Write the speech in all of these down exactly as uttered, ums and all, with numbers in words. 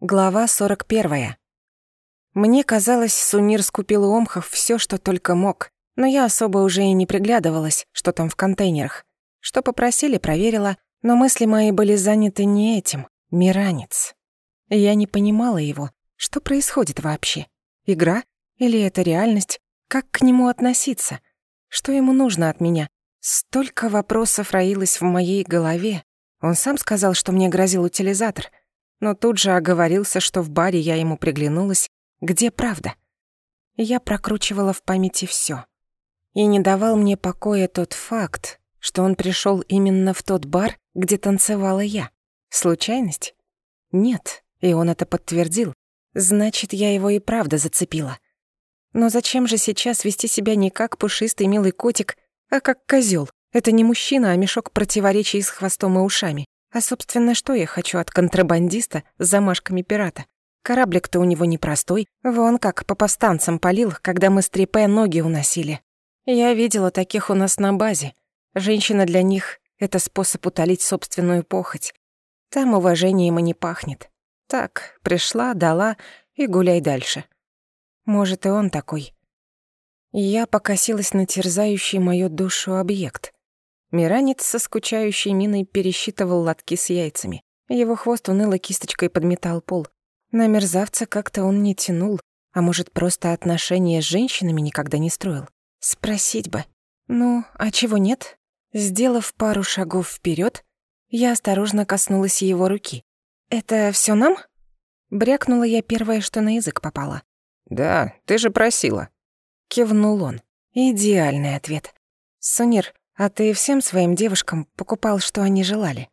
Глава сорок первая. Мне казалось, Сунир скупил у омхов всё, что только мог, но я особо уже и не приглядывалась, что там в контейнерах. Что попросили, проверила, но мысли мои были заняты не этим. Миранец. Я не понимала его. Что происходит вообще? Игра? Или это реальность? Как к нему относиться? Что ему нужно от меня? Столько вопросов роилось в моей голове. Он сам сказал, что мне грозил утилизатор, но тут же оговорился, что в баре я ему приглянулась. Где правда? Я прокручивала в памяти всё. И не давал мне покоя тот факт, что он пришёл именно в тот бар, где танцевала я. Случайность? Нет, и он это подтвердил. Значит, я его и правда зацепила. Но зачем же сейчас вести себя не как пушистый милый котик, а как козёл? Это не мужчина, а мешок противоречий с хвостом и ушами. А, собственно, что я хочу от контрабандиста с замашками пирата? Кораблик-то у него непростой, вон как по повстанцам палил, когда мы с Трипе ноги уносили. Я видела таких у нас на базе. Женщина для них — это способ утолить собственную похоть. Там уважением и не пахнет. Так, пришла, дала и гуляй дальше. Может, и он такой. Я покосилась на терзающий мою душу объект. Миранец со скучающей миной пересчитывал лотки с яйцами. Его хвост уныло кисточкой подметал пол. На мерзавца как-то он не тянул, а может, просто отношения с женщинами никогда не строил. Спросить бы. Ну, а чего нет? Сделав пару шагов вперед, я осторожно коснулась его руки. «Это всё нам?» Брякнула я первое, что на язык попало. «Да, ты же просила». Кивнул он. Идеальный ответ. «Сунир, а ты всем своим девушкам покупал, что они желали?»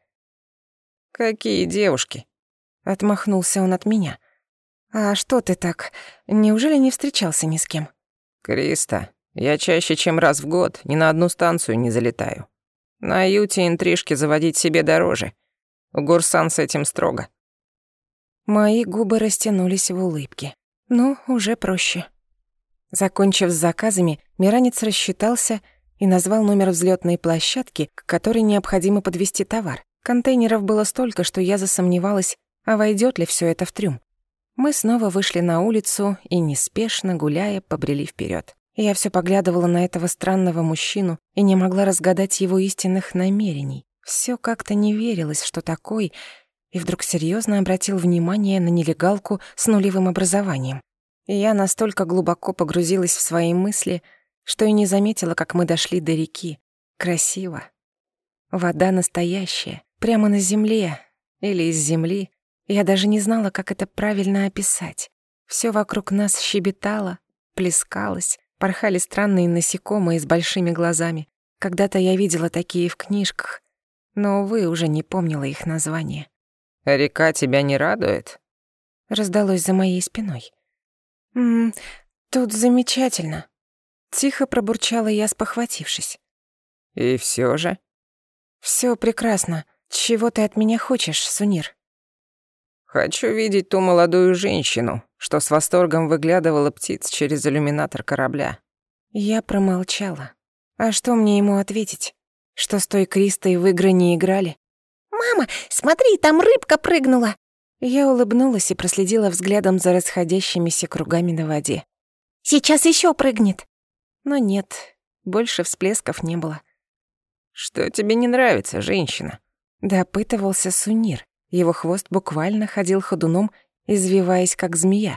«Какие девушки?» Отмахнулся он от меня. «А что ты так? Неужели не встречался ни с кем?» «Криста, я чаще, чем раз в год, ни на одну станцию не залетаю. На юте интрижки заводить себе дороже. У Гурсан с этим строго». Мои губы растянулись в улыбке. Ну, уже проще. Закончив с заказами, Миранец рассчитался и назвал номер взлётной площадки, к которой необходимо подвезти товар. Контейнеров было столько, что я засомневалась, а войдёт ли всё это в трюм. Мы снова вышли на улицу и, неспешно гуляя, побрели вперёд. Я всё поглядывала на этого странного мужчину и не могла разгадать его истинных намерений. Всё как-то не верилось, что такой, и вдруг серьёзно обратил внимание на нелегалку с нулевым образованием. И я настолько глубоко погрузилась в свои мысли, что и не заметила, как мы дошли до реки. Красиво. Вода настоящая, прямо на земле или из земли. Я даже не знала, как это правильно описать. Всё вокруг нас щебетало, плескалось, порхали странные насекомые с большими глазами. Когда-то я видела такие в книжках, но, увы, уже не помнила их названия. «Река тебя не радует?» Раздалось за моей спиной. «М-м, тут замечательно», — тихо пробурчала я, спохватившись. «И всё же?» «Всё прекрасно. Чего ты от меня хочешь, Сунир?» «Хочу видеть ту молодую женщину, что с восторгом выглядывала птиц через иллюминатор корабля». Я промолчала. А что мне ему ответить? Что с той Кристой в игры не играли? «Мама, смотри, там рыбка прыгнула!» Я улыбнулась и проследила взглядом за расходящимися кругами на воде. «Сейчас ещё прыгнет!» Но нет, больше всплесков не было. «Что тебе не нравится, женщина?» Допытывался Сунир. Его хвост буквально ходил ходуном, извиваясь как змея.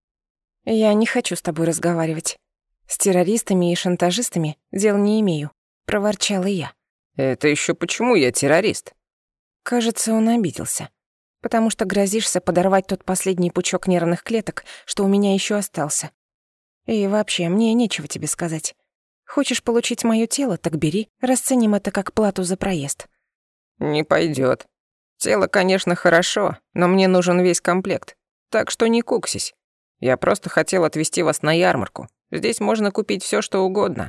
«Я не хочу с тобой разговаривать. С террористами и шантажистами дел не имею», — проворчала я. «Это ещё почему я террорист?» Кажется, он обиделся. «Потому что грозишься подорвать тот последний пучок нервных клеток, что у меня ещё остался. И вообще, мне нечего тебе сказать. Хочешь получить моё тело, так бери, расценим это как плату за проезд». «Не пойдёт. Тело, конечно, хорошо, но мне нужен весь комплект. Так что не куксись. Я просто хотел отвезти вас на ярмарку. Здесь можно купить всё, что угодно».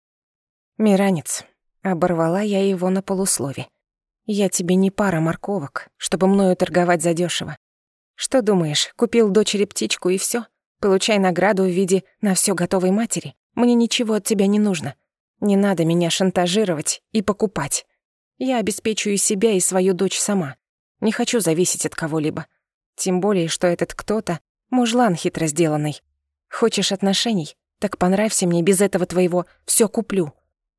«Миранец», — оборвала я его на полуслове. «Я тебе не пара морковок, чтобы мною торговать задёшево. Что думаешь, купил дочери птичку и всё? Получай награду в виде на всё готовой матери. Мне ничего от тебя не нужно. Не надо меня шантажировать и покупать. Я обеспечу и себя, и свою дочь сама. Не хочу зависеть от кого-либо. Тем более, что этот кто-то — мужлан хитро сделанный. Хочешь отношений? Так понравься мне без этого твоего «всё куплю».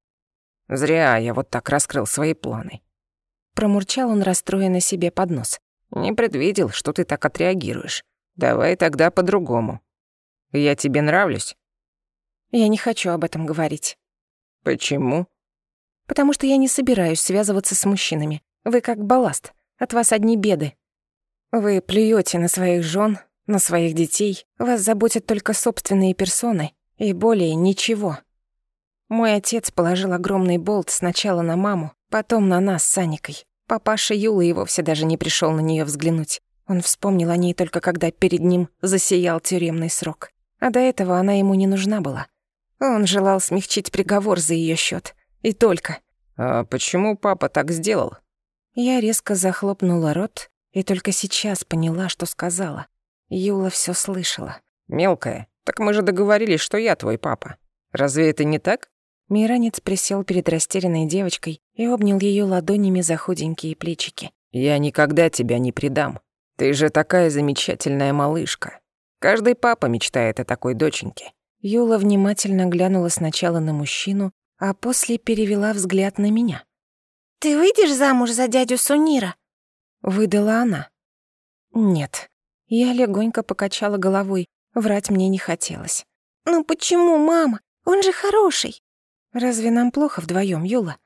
Зря я вот так раскрыл свои планы. Промурчал он, расстроенно себе под нос. Не предвидел, что ты так отреагируешь. Давай тогда по-другому. Я тебе нравлюсь? Я не хочу об этом говорить. Почему? Потому что я не собираюсь связываться с мужчинами. Вы как балласт. От вас одни беды. Вы плюете на своих жен, на своих детей. Вас заботят только собственные персоны. И более ничего. Мой отец положил огромный болт сначала на маму, потом на нас с Аникой. Папаша Юлы и вовсе даже не пришел на нее взглянуть. Он вспомнил о ней только когда перед ним засиял тюремный срок. А до этого она ему не нужна была. Он желал смягчить приговор за ее счет. И только. А почему папа так сделал? Я резко захлопнула рот и только сейчас поняла, что сказала. Юла все слышала. Мелкая, так мы же договорились, что я твой папа. Разве это не так? Миранец присел перед растерянной девочкой и обнял ее ладонями за худенькие плечики. Я никогда тебя не предам. Ты же такая замечательная малышка. Каждый папа мечтает о такой доченьке. Юла внимательно глянула сначала на мужчину, а после перевела взгляд на меня. «Ты выйдешь замуж за дядю Сунира?» — выдала она. «Нет». Я легонько покачала головой, врать мне не хотелось. «Ну почему, мама? Он же хороший». «Разве нам плохо вдвоем, Юла?»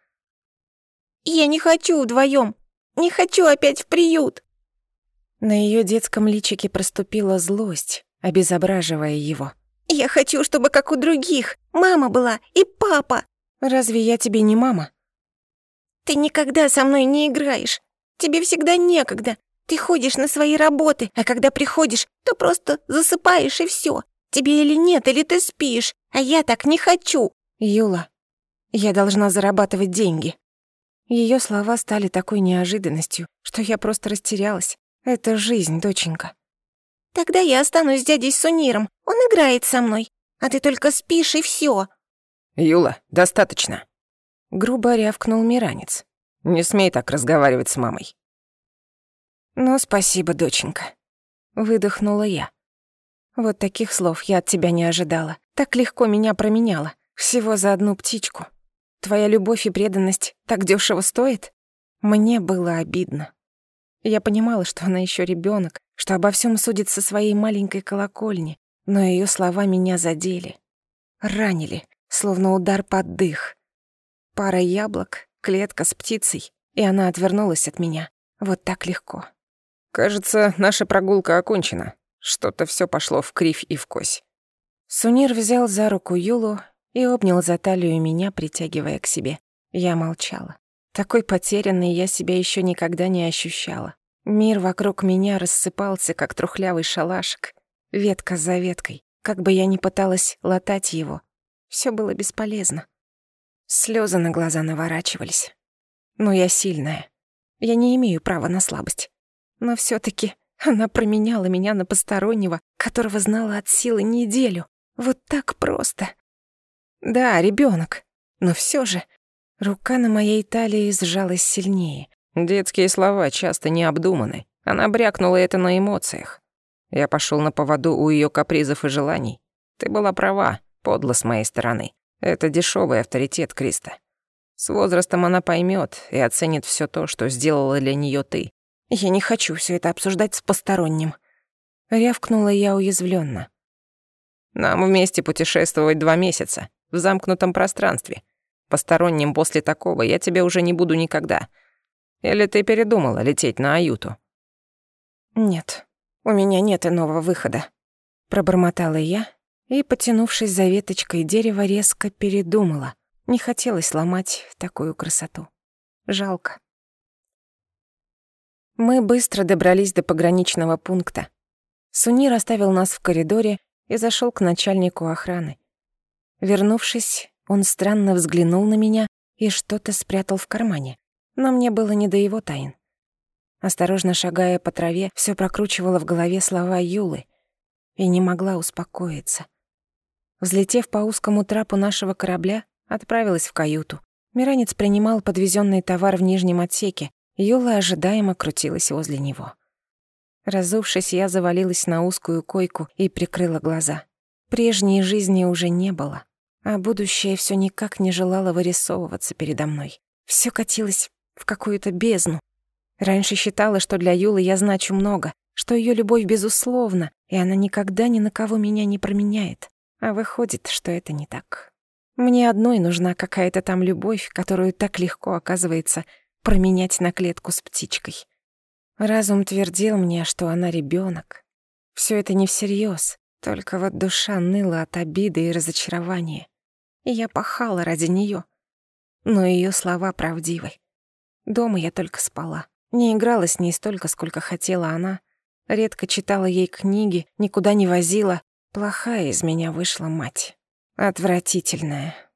«Я не хочу вдвоем. Не хочу опять в приют». На ее детском личике проступила злость, обезображивая его. «Я хочу, чтобы как у других. Мама была и папа». «Разве я тебе не мама?» «Ты никогда со мной не играешь. Тебе всегда некогда. Ты ходишь на свои работы, а когда приходишь, то просто засыпаешь и все. Тебе или нет, или ты спишь, а я так не хочу». «Юла, я должна зарабатывать деньги». Ее слова стали такой неожиданностью, что я просто растерялась. Это жизнь, доченька. «Тогда я останусь с дядей Суниром. Он играет со мной, а ты только спишь и все. Юла, достаточно. Грубо рявкнул Миранец. Не смей так разговаривать с мамой. «Ну, спасибо, доченька», — выдохнула я. Вот таких слов я от тебя не ожидала. Так легко меня променяла. Всего за одну птичку. Твоя любовь и преданность так дешево стоит? Мне было обидно. Я понимала, что она еще ребенок, что обо всем судит со своей маленькой колокольни, но ее слова меня задели. Ранили, словно удар под дых. Пара яблок, клетка с птицей, и она отвернулась от меня. Вот так легко. Кажется, наша прогулка окончена. Что-то все пошло вкривь и вкось. Сунир взял за руку Юлу и обнял за талию меня, притягивая к себе. Я молчала. Такой потерянной я себя еще никогда не ощущала. Мир вокруг меня рассыпался, как трухлявый шалашик, ветка за веткой. Как бы я ни пыталась латать его, все было бесполезно. Слезы на глаза наворачивались. Но я сильная. Я не имею права на слабость. Но все таки она променяла меня на постороннего, которого знала от силы неделю. Вот так просто. Да, ребенок, но все же рука на моей талии сжалась сильнее. Детские слова часто необдуманы. Она брякнула это на эмоциях. Я пошел на поводу у ее капризов и желаний. Ты была права, подло с моей стороны. Это дешевый авторитет, Криста. С возрастом она поймет и оценит все то, что сделала для нее ты. Я не хочу все это обсуждать с посторонним. Рявкнула я уязвленно. Нам вместе путешествовать два месяца, в замкнутом пространстве. Посторонним после такого я тебе уже не буду никогда. Или ты передумала лететь на Аюту? Нет, у меня нет иного выхода. Пробормотала я и, потянувшись за веточкой дерева, резко передумала. Не хотелось ломать такую красоту. Жалко. Мы быстро добрались до пограничного пункта. Сунир оставил нас в коридоре и зашел к начальнику охраны. Вернувшись, он странно взглянул на меня и что-то спрятал в кармане, но мне было не до его тайн. Осторожно шагая по траве, все прокручивала в голове слова Юлы и не могла успокоиться. Взлетев по узкому трапу нашего корабля, отправилась в каюту. Миранец принимал подвезенный товар в нижнем отсеке. Юла ожидаемо крутилась возле него. Разувшись, я завалилась на узкую койку и прикрыла глаза. Прежней жизни уже не было, а будущее всё никак не желало вырисовываться передо мной. Всё катилось в какую-то бездну. Раньше считала, что для Юлы я значу много, что её любовь безусловна, и она никогда ни на кого меня не променяет. А выходит, что это не так. Мне одной нужна какая-то там любовь, которую так легко, оказывается, променять на клетку с птичкой. Разум твердил мне, что она ребёнок. Всё это не всерьёз, только вот душа ныла от обиды и разочарования. И я пахала ради неё. Но её слова правдивы. Дома я только спала. Не играла с ней столько, сколько хотела она. Редко читала ей книги, никуда не возила. Плохая из меня вышла мать. Отвратительная.